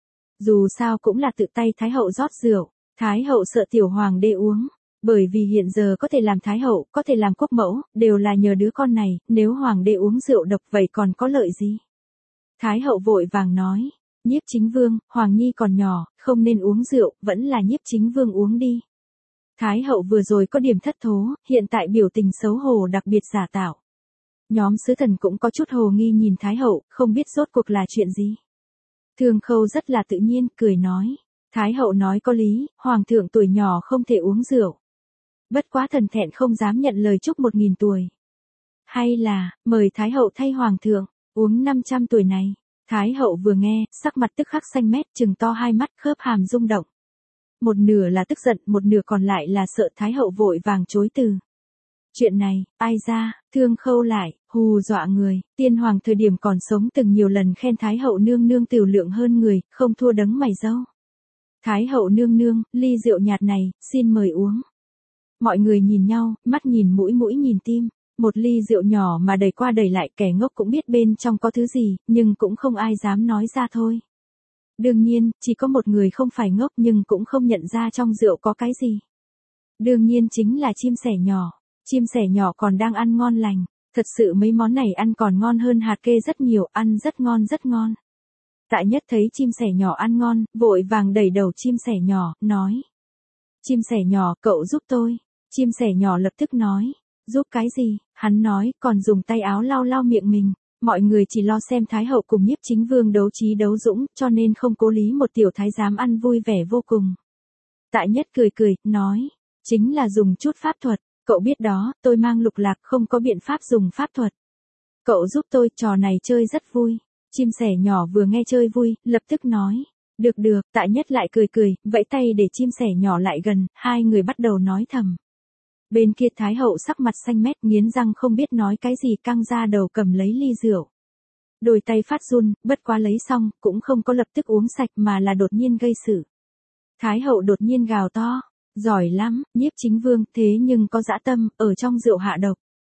Dù sao cũng là tự tay Thái hậu rót rượu, Thái hậu sợ tiểu hoàng đế uống. Bởi vì hiện giờ có thể làm Thái hậu, có thể làm quốc mẫu, đều là nhờ đứa con này, nếu hoàng đế uống rượu độc vậy còn có lợi gì? Thái hậu vội vàng nói, nhiếp chính vương, Hoàng Nhi còn nhỏ, không nên uống rượu, vẫn là nhiếp chính vương uống đi. Thái hậu vừa rồi có điểm thất thố, hiện tại biểu tình xấu hổ đặc biệt giả tạo. Nhóm sứ thần cũng có chút hồ nghi nhìn Thái hậu, không biết rốt cuộc là chuyện gì. Thương Khâu rất là tự nhiên, cười nói. Thái hậu nói có lý, hoàng thượng tuổi nhỏ không thể uống rượu. Bất quá thần thẹn không dám nhận lời chúc một nghìn tuổi. Hay là, mời Thái hậu thay hoàng thượng, uống năm trăm tuổi này. Thái hậu vừa nghe, sắc mặt tức khắc xanh mét, trừng to hai mắt, khớp hàm rung động. Một nửa là tức giận, một nửa còn lại là sợ. Thái hậu vội vàng chối từ. Chuyện này, ai ra, Thương Khâu lại, hù dọa người, tiên hoàng thời điểm còn sống từng nhiều lần khen Thái hậu nương nương tiểu lượng hơn người, không thua đấng mày râu. Thái hậu nương nương, ly rượu nhạt này, xin mời uống. Mọi người nhìn nhau, mắt nhìn mũi mũi nhìn tim, một ly rượu nhỏ mà đẩy qua đẩy lại, kẻ ngốc cũng biết bên trong có thứ gì, nhưng cũng không ai dám nói ra thôi. Đương nhiên, chỉ có một người không phải ngốc nhưng cũng không nhận ra trong rượu có cái gì. Đương nhiên chính là chim sẻ nhỏ. Chim sẻ nhỏ còn đang ăn ngon lành, thật sự mấy món này ăn còn ngon hơn hạt kê rất nhiều, ăn rất ngon rất ngon. Tạ Nhất thấy chim sẻ nhỏ ăn ngon, vội vàng đẩy đầu chim sẻ nhỏ, nói. Chim sẻ nhỏ, cậu giúp tôi. Chim sẻ nhỏ lập tức nói, giúp cái gì, hắn nói, còn dùng tay áo lau lau miệng mình. Mọi người chỉ lo xem Thái hậu cùng nhiếp chính vương đấu trí đấu dũng, cho nên không cố lý một tiểu thái giám ăn vui vẻ vô cùng. Tạ Nhất cười cười, nói, chính là dùng chút pháp thuật. Cậu biết đó, tôi mang lục lạc không có biện pháp dùng pháp thuật. Cậu giúp tôi, trò này chơi rất vui. Chim sẻ nhỏ vừa nghe chơi vui, lập tức nói. Được được, Tạ Nhất lại cười cười, vẫy tay để chim sẻ nhỏ lại gần, hai người bắt đầu nói thầm. Bên kia Thái hậu sắc mặt xanh mét, nghiến răng không biết nói cái gì, căng ra đầu cầm lấy ly rượu. Đôi tay phát run, bất quá lấy xong, cũng không có lập tức uống sạch mà là đột nhiên gây sự. Thái hậu đột nhiên gào to. Giỏi lắm, nhiếp chính vương, thế nhưng có dã tâm, ở trong rượu hạ độc.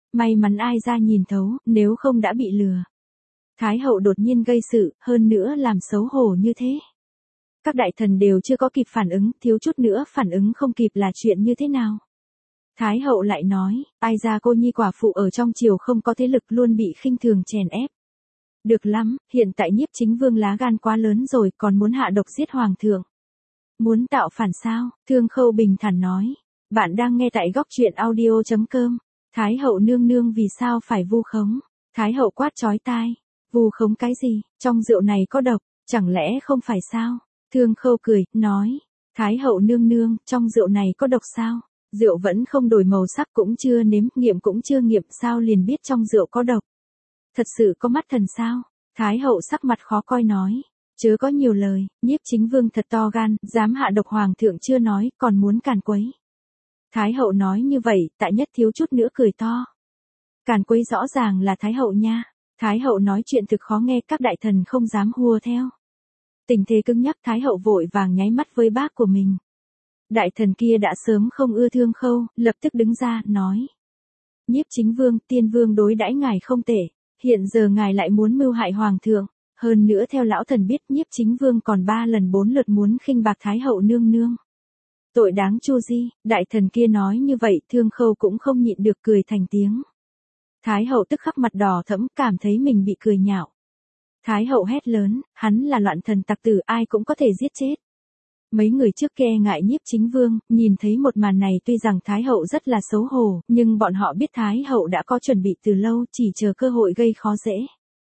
may mắn ai ra nhìn thấu, nếu không đã bị lừa. Thái hậu đột nhiên gây sự, hơn nữa làm xấu hổ như thế. Các đại thần đều chưa có kịp phản ứng, thiếu chút nữa phản ứng không kịp là chuyện như thế nào. Thái hậu lại nói, ai ra cô nhi quả phụ ở trong triều không có thế lực luôn bị khinh thường chèn ép. Được lắm, hiện tại Nhiếp Chính Vương lá gan quá lớn rồi, còn muốn hạ độc giết hoàng thượng. Muốn tạo phản sao? Thương Khâu bình thản nói. Bạn đang nghe tại góc truyện audio chấm com. Thái hậu nương nương vì sao phải vu khống? Thái hậu quát chói tai. Vu khống cái gì? Trong rượu này có độc, chẳng lẽ không phải sao? Thương Khâu cười, nói. Thái hậu nương nương, trong rượu này có độc sao? Rượu vẫn không đổi màu sắc cũng chưa nếm, nghiệm cũng chưa nghiệm sao liền biết trong rượu có độc. Thật sự có mắt thần sao? Thái hậu sắc mặt khó coi nói. Chớ có nhiều lời, Nhiếp Chính Vương thật to gan, dám hạ độc hoàng thượng chưa nói, còn muốn càn quấy. Thái hậu nói như vậy, Tạ Nhất thiếu chút nữa cười to. Càn quấy rõ ràng là Thái hậu nha. Thái hậu nói chuyện thực khó nghe, các đại thần không dám hùa theo. Tình thế cứng nhắc, Thái hậu vội vàng nháy mắt với bác của mình. Đại thần kia đã sớm không ưa Thương Khâu, lập tức đứng ra, nói. Nhiếp Chính Vương, Tiên Vương đối đãi ngài không tệ, hiện giờ ngài lại muốn mưu hại hoàng thượng. Hơn nữa theo lão thần biết Nhiếp Chính Vương còn ba lần bốn lượt muốn khinh bạc Thái hậu nương nương. Tội đáng chu di, đại thần kia nói như vậy, Thương Khâu cũng không nhịn được cười thành tiếng. Thái hậu tức khắc mặt đỏ thẫm, cảm thấy mình bị cười nhạo. Thái hậu hét lớn, hắn là loạn thần tặc tử, ai cũng có thể giết chết. Mấy người trước kia ngại Nhiếp Chính Vương, nhìn thấy một màn này tuy rằng Thái hậu rất là xấu hổ, nhưng bọn họ biết Thái hậu đã có chuẩn bị từ lâu, chỉ chờ cơ hội gây khó dễ.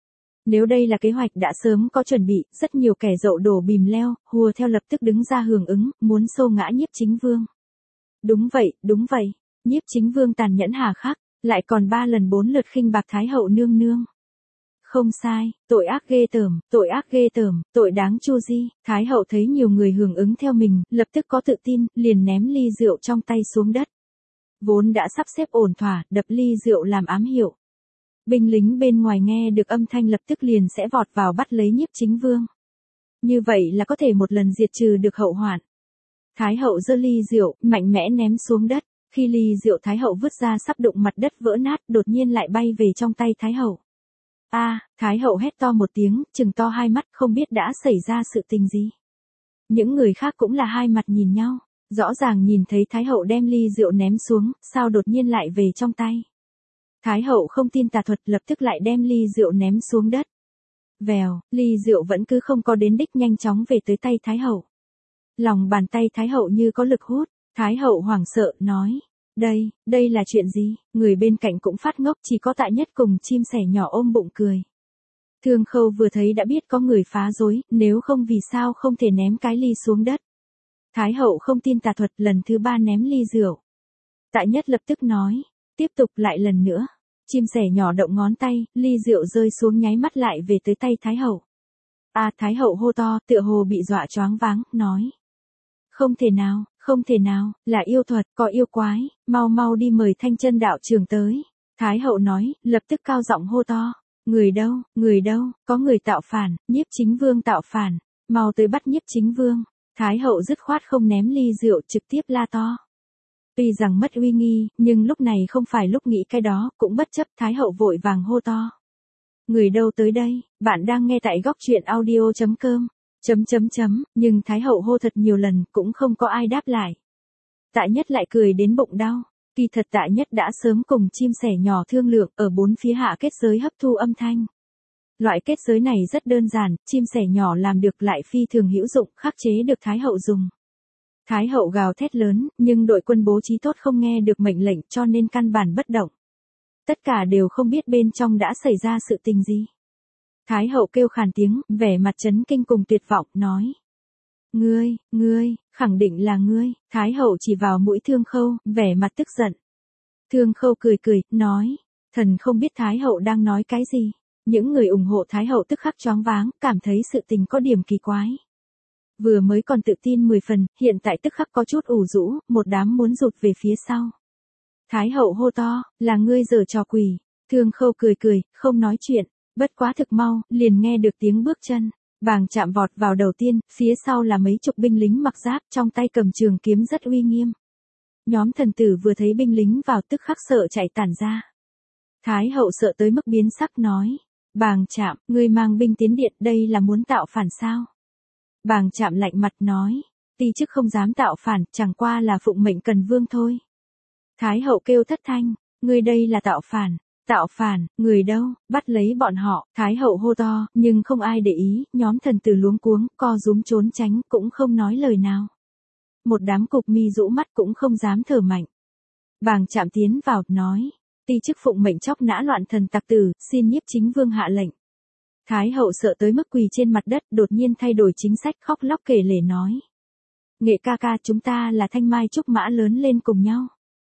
Nếu đây là kế hoạch đã sớm có chuẩn bị, rất nhiều kẻ dậu đổ bìm leo, hùa theo lập tức đứng ra hưởng ứng, muốn xô ngã Nhiếp Chính Vương. Đúng vậy, đúng vậy, Nhiếp Chính Vương tàn nhẫn hà khắc, lại còn ba lần bốn lượt khinh bạc Thái hậu nương nương. Không sai, tội ác ghê tởm, tội ác ghê tởm, tội đáng chu di. Thái hậu thấy nhiều người hưởng ứng theo mình, lập tức có tự tin, liền ném ly rượu trong tay xuống đất. Vốn đã sắp xếp ổn thỏa, đập ly rượu làm ám hiệu. Binh lính bên ngoài nghe được âm thanh lập tức liền sẽ vọt vào bắt lấy Nhiếp Chính Vương. Như vậy là có thể một lần diệt trừ được hậu hoạn. Thái hậu giơ ly rượu, mạnh mẽ ném xuống đất. Khi ly rượu Thái hậu vứt ra sắp đụng mặt đất vỡ nát, đột nhiên lại bay về trong tay Thái hậu. A, à, Thái hậu hét to một tiếng, trừng to hai mắt, không biết đã xảy ra sự tình gì. Những người khác cũng là hai mặt nhìn nhau, rõ ràng nhìn thấy Thái hậu đem ly rượu ném xuống, sao đột nhiên lại về trong tay. Thái hậu không tin tà thuật, lập tức lại đem ly rượu ném xuống đất. Vèo, ly rượu vẫn cứ không có đến đích, nhanh chóng về tới tay Thái hậu. Lòng bàn tay Thái hậu như có lực hút, Thái hậu hoảng sợ, nói. Đây, đây là chuyện gì? Người bên cạnh cũng phát ngốc, chỉ có Tạ Nhất cùng chim sẻ nhỏ ôm bụng cười. Thương Khâu vừa thấy đã biết có người phá rối, nếu không vì sao không thể ném cái ly xuống đất. Thái hậu không tin tà thuật, lần thứ ba ném ly rượu. Tạ Nhất lập tức nói, tiếp tục lại lần nữa. Chim sẻ nhỏ động ngón tay, ly rượu rơi xuống nháy mắt lại về tới tay Thái hậu. A, à, Thái hậu hô to, tựa hồ bị dọa choáng váng, nói. Không thể nào, không thể nào, là yêu thuật, có yêu quái, mau mau đi mời Thanh Chân đạo trưởng tới. Thái hậu nói, lập tức cao giọng hô to. Người đâu, người đâu, có người tạo phản, Nhiếp Chính Vương tạo phản, mau tới bắt Nhiếp Chính Vương. Thái hậu dứt khoát không ném ly rượu, trực tiếp la to. Tuy rằng mất uy nghi, nhưng lúc này không phải lúc nghĩ cái đó, cũng bất chấp, Thái hậu vội vàng hô to. Người đâu tới đây, bạn đang nghe tại góc truyện audio chấm com. Chấm chấm chấm, nhưng Thái hậu hô thật nhiều lần, cũng không có ai đáp lại. Tạ Nhất lại cười đến bụng đau, kỳ thật Tạ Nhất đã sớm cùng chim sẻ nhỏ thương lượng, ở bốn phía hạ kết giới hấp thu âm thanh. Loại kết giới này rất đơn giản, chim sẻ nhỏ làm được lại phi thường hữu dụng, khắc chế được Thái hậu dùng. Thái hậu gào thét lớn, nhưng đội quân bố trí tốt không nghe được mệnh lệnh, cho nên căn bản bất động. Tất cả đều không biết bên trong đã xảy ra sự tình gì. Thái hậu kêu khàn tiếng, vẻ mặt chấn kinh cùng tuyệt vọng, nói. Ngươi, ngươi, khẳng định là ngươi. Thái hậu chỉ vào mũi Thương Khâu, vẻ mặt tức giận. Thương Khâu cười cười, nói. Thần không biết Thái hậu đang nói cái gì. Những người ủng hộ Thái hậu tức khắc choáng váng, cảm thấy sự tình có điểm kỳ quái. Vừa mới còn tự tin mười phần, hiện tại tức khắc có chút ủ rũ, một đám muốn rụt về phía sau. Thái hậu hô to, là ngươi giở trò quỷ. Thương Khâu cười cười, không nói chuyện. Bất quá thực mau, liền nghe được tiếng bước chân. Vàng chạm vọt vào đầu tiên, phía sau là mấy chục binh lính mặc giáp, trong tay cầm trường kiếm rất uy nghiêm. Nhóm thần tử vừa thấy binh lính vào tức khắc sợ chạy tản ra. Thái hậu sợ tới mức biến sắc nói. Bàng Trạm, ngươi mang binh tiến điện đây là muốn tạo phản sao? Bàng Trạm lạnh mặt nói. Ti chức không dám tạo phản, chẳng qua là phụng mệnh Cần Vương thôi. Thái hậu kêu thất thanh. Ngươi đây là tạo phản. Tạo phản, người đâu, bắt lấy bọn họ, Thái hậu hô to, nhưng không ai để ý, nhóm thần tử luống cuống, co rúm trốn tránh, cũng không nói lời nào. Một đám cục mi rũ mắt cũng không dám thở mạnh. Bàng Trạm tiến vào, nói, ti chức phụng mệnh chóc nã loạn thần tặc tử, xin nhiếp chính vương hạ lệnh. Thái hậu sợ tới mức quỳ trên mặt đất, đột nhiên thay đổi chính sách, khóc lóc kể lể nói. Nghệ ca ca, chúng ta là thanh mai trúc mã lớn lên cùng nhau.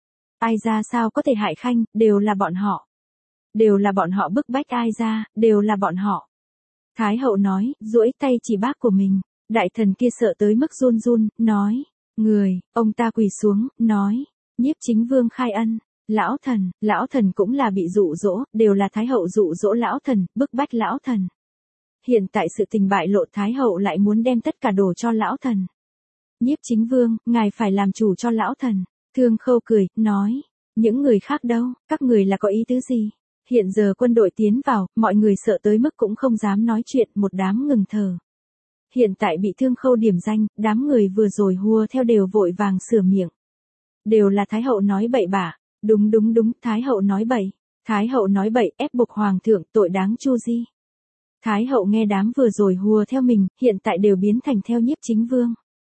Ai ra sao có thể hại khanh, đều là bọn họ. Đều là bọn họ bức bách ai ra, đều là bọn họ. Thái hậu nói, duỗi tay chỉ bác của mình. Đại thần kia sợ tới mức run run, nói. Người, ông ta quỳ xuống, nói. Nhiếp chính vương khai ân. Lão thần, lão thần cũng là bị dụ dỗ, đều là Thái hậu dụ dỗ lão thần, bức bách lão thần. Hiện tại sự tình bại lộ, Thái hậu lại muốn đem tất cả đồ cho lão thần. Nhiếp chính vương, ngài phải làm chủ cho lão thần. Thương Khâu cười, nói. Những người khác đâu, các người là có ý tứ gì? Hiện giờ quân đội tiến vào, mọi người sợ tới mức cũng không dám nói chuyện, một đám ngừng thở. Hiện tại bị Thương Khâu điểm danh, đám người vừa rồi hùa theo đều vội vàng sửa miệng. Đều là Thái hậu nói bậy bạ. Đúng đúng đúng, Thái hậu nói bậy. Thái hậu nói bậy, ép buộc hoàng thượng, tội đáng chu di. Thái hậu nghe đám vừa rồi hùa theo mình, hiện tại đều biến thành theo nhiếp chính vương.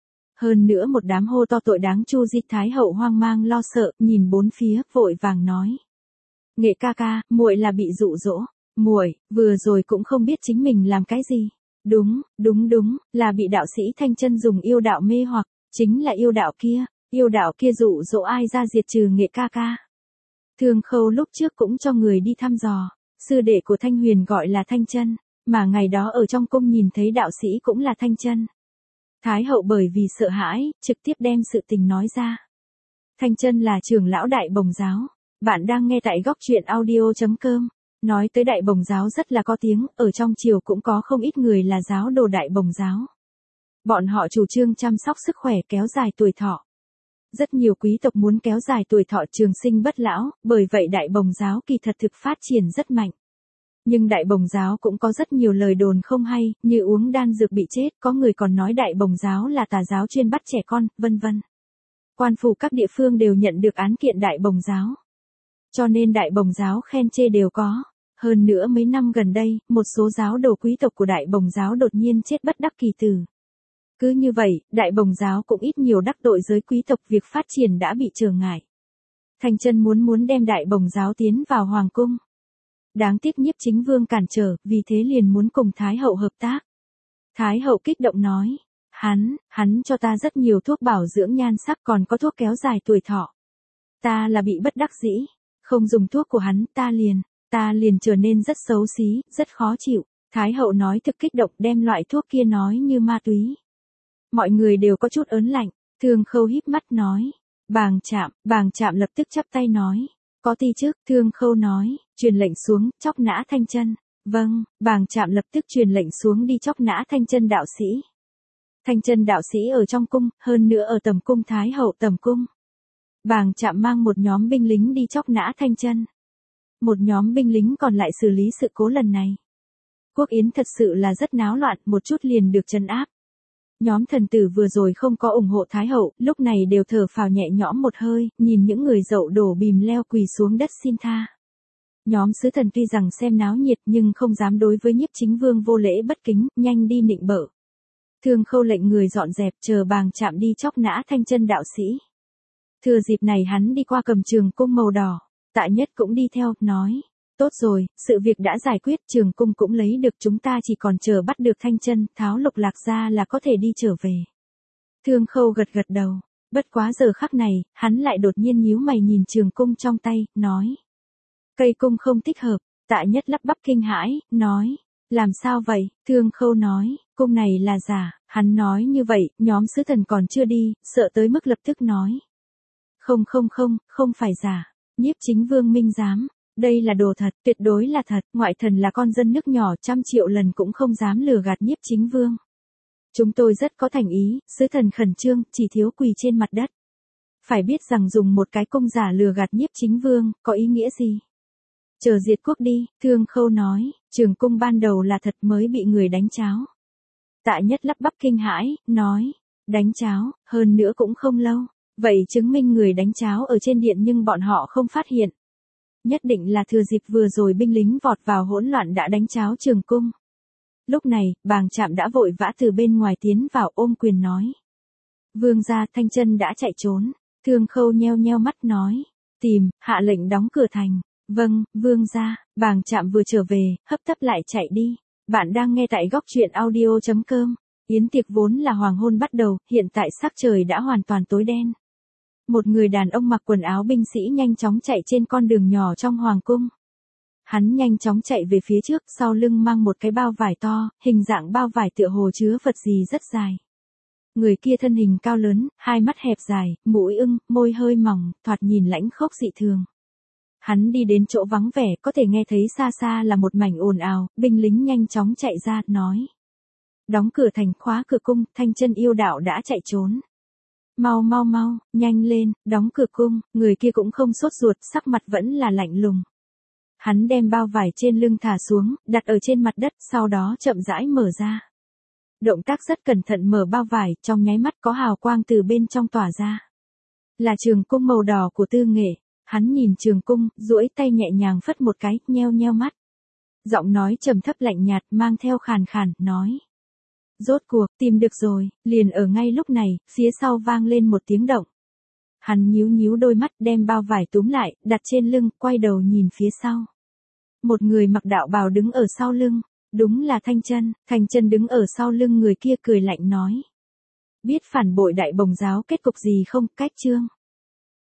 Hơn nữa một đám hô to tội đáng chu di, Thái hậu hoang mang lo sợ, nhìn bốn phía, vội vàng nói. Nghệ ca ca, muội là bị dụ dỗ. Muội, vừa rồi cũng không biết chính mình làm cái gì. Đúng, đúng đúng, là bị đạo sĩ Thanh Chân dùng yêu đạo mê hoặc, chính là yêu đạo kia, yêu đạo kia dụ dỗ ai ra diệt trừ Nghệ ca ca. Thương Khâu lúc trước cũng cho người đi thăm dò, sư đệ của Thanh Huyền gọi là Thanh Chân, mà ngày đó ở trong cung nhìn thấy đạo sĩ cũng là Thanh Chân. Thái hậu bởi vì sợ hãi, trực tiếp đem sự tình nói ra. Thanh Chân là trưởng lão Đại Bồng giáo. Bạn đang nghe tại góc truyện audio chấm com. Nói tới Đại Bồng giáo rất là có tiếng, ở trong triều cũng có không ít người là giáo đồ Đại Bồng giáo. Bọn họ chủ trương chăm sóc sức khỏe, kéo dài tuổi thọ. Rất nhiều quý tộc muốn kéo dài tuổi thọ, trường sinh bất lão, bởi vậy Đại Bồng giáo kỳ thật thực phát triển rất mạnh. Nhưng Đại Bồng giáo cũng có rất nhiều lời đồn không hay, như uống đan dược bị chết, có người còn nói Đại Bồng giáo là tà giáo chuyên bắt trẻ con, vân vân. Quan phủ các địa phương đều nhận được án kiện Đại Bồng giáo. Cho nên Đại Bồng giáo khen chê đều có. Hơn nữa mấy năm gần đây, một số giáo đồ quý tộc của Đại Bồng giáo đột nhiên chết bất đắc kỳ tử. Cứ như vậy, Đại Bồng giáo cũng ít nhiều đắc tội giới quý tộc, việc phát triển đã bị trở ngại. Thanh Chân muốn muốn đem Đại Bồng giáo tiến vào hoàng cung. Đáng tiếc nhiếp chính vương cản trở, vì thế liền muốn cùng Thái hậu hợp tác. Thái hậu kích động nói. Hắn, hắn cho ta rất nhiều thuốc bảo dưỡng nhan sắc, còn có thuốc kéo dài tuổi thọ. Ta là bị bất đắc dĩ. Không dùng thuốc của hắn, ta liền, ta liền trở nên rất xấu xí, rất khó chịu. Thái hậu nói thực kích động, đem loại thuốc kia nói như ma túy. Mọi người đều có chút ớn lạnh. Thương Khâu híp mắt nói. Bàng Trạm, Bàng Trạm lập tức chắp tay nói. Có ti chức, Thương Khâu nói, truyền lệnh xuống, chóc nã Thanh Chân. Vâng, Bàng Trạm lập tức truyền lệnh xuống đi chóc nã Thanh Chân đạo sĩ. Thanh Chân đạo sĩ ở trong cung, hơn nữa ở tầm cung Thái hậu tầm cung. Bàng Trạm mang một nhóm binh lính đi chóc nã Thanh Chân. Một nhóm binh lính còn lại xử lý sự cố lần này. Quốc yến thật sự là rất náo loạn, một chút liền được trấn áp. Nhóm thần tử vừa rồi không có ủng hộ Thái hậu, lúc này đều thở phào nhẹ nhõm một hơi, nhìn những người dậu đổ bìm leo quỳ xuống đất xin tha. Nhóm sứ thần tuy rằng xem náo nhiệt nhưng không dám đối với nhiếp chính vương vô lễ bất kính, nhanh đi nịnh bợ. Thương Khâu lệnh người dọn dẹp, chờ Bàng Trạm đi chóc nã Thanh Chân đạo sĩ. Thừa dịp này hắn đi qua cầm trường cung màu đỏ, Tạ Nhất cũng đi theo, nói. Tốt rồi, sự việc đã giải quyết, trường cung cũng lấy được, chúng ta chỉ còn chờ bắt được Thanh Chân, tháo lục lạc ra là có thể đi trở về. Thương Khâu gật gật đầu, bất quá giờ khắc này, hắn lại đột nhiên nhíu mày nhìn trường cung trong tay, nói. Cây cung không thích hợp. Tạ Nhất lắp bắp kinh hãi, nói. Làm sao vậy? Thương Khâu nói, cung này là giả. Hắn nói như vậy, nhóm sứ thần còn chưa đi, sợ tới mức lập tức nói. Không không không, không phải giả. Nhiếp chính vương minh giám. Đây là đồ thật, tuyệt đối là thật. Ngoại thần là con dân nước nhỏ, trăm triệu lần cũng không dám lừa gạt nhiếp chính vương. Chúng tôi rất có thành ý, sứ thần khẩn trương, chỉ thiếu quỳ trên mặt đất. Phải biết rằng dùng một cái cung giả lừa gạt nhiếp chính vương, có ý nghĩa gì? Chờ diệt quốc đi, Thương Khâu nói, Trường Cung ban đầu là thật mới bị người đánh cháo. Tạ Nhất lắp bắp kinh hãi, nói, đánh cháo, hơn nữa cũng không lâu, vậy chứng minh người đánh cháo ở trên điện nhưng bọn họ không phát hiện. Nhất định là thừa dịp vừa rồi binh lính vọt vào hỗn loạn đã đánh cháo Trường Cung. Lúc này, Bàng Trạm đã vội vã từ bên ngoài tiến vào ôm quyền nói. Vương gia, Thanh Chân đã chạy trốn. Thương Khâu nheo nheo mắt nói, tìm, hạ lệnh đóng cửa thành. Vâng, vương gia. Bàng Trạm vừa trở về, hấp tấp lại chạy đi. Bạn đang nghe tại góc truyện audio chấm com. Yến tiệc vốn là hoàng hôn bắt đầu, hiện tại sắc trời đã hoàn toàn tối đen. Một người đàn ông mặc quần áo binh sĩ nhanh chóng chạy trên con đường nhỏ trong hoàng cung. Hắn nhanh chóng chạy về phía trước, sau lưng mang một cái bao vải to, hình dạng bao vải tựa hồ chứa vật gì rất dài. Người kia thân hình cao lớn, hai mắt hẹp dài, mũi ưng, môi hơi mỏng, thoạt nhìn lãnh khốc dị thường. Hắn đi đến chỗ vắng vẻ, có thể nghe thấy xa xa là một mảnh ồn ào, binh lính nhanh chóng chạy ra, nói. Đóng cửa thành, khóa cửa cung, Thanh Chân yêu đạo đã chạy trốn. Mau mau mau, nhanh lên, đóng cửa cung, người kia cũng không sốt ruột, sắc mặt vẫn là lạnh lùng. Hắn đem bao vải trên lưng thả xuống, đặt ở trên mặt đất, sau đó chậm rãi mở ra. Động tác rất cẩn thận mở bao vải, trong nháy mắt có hào quang từ bên trong tỏa ra. Là trường cung màu đỏ của Tư Nghệ. Hắn nhìn trường cung, duỗi tay nhẹ nhàng phất một cái, nheo nheo mắt. Giọng nói trầm thấp lạnh nhạt, mang theo khàn khàn, nói. Rốt cuộc, tìm được rồi, liền ở ngay lúc này, phía sau vang lên một tiếng động. Hắn nhíu nhíu đôi mắt, đem bao vải túm lại, đặt trên lưng, quay đầu nhìn phía sau. Một người mặc đạo bào đứng ở sau lưng. Đúng là Thanh Chân. Thanh Chân đứng ở sau lưng người kia cười lạnh nói. Biết phản bội Đại Bồng giáo kết cục gì không, cách chương.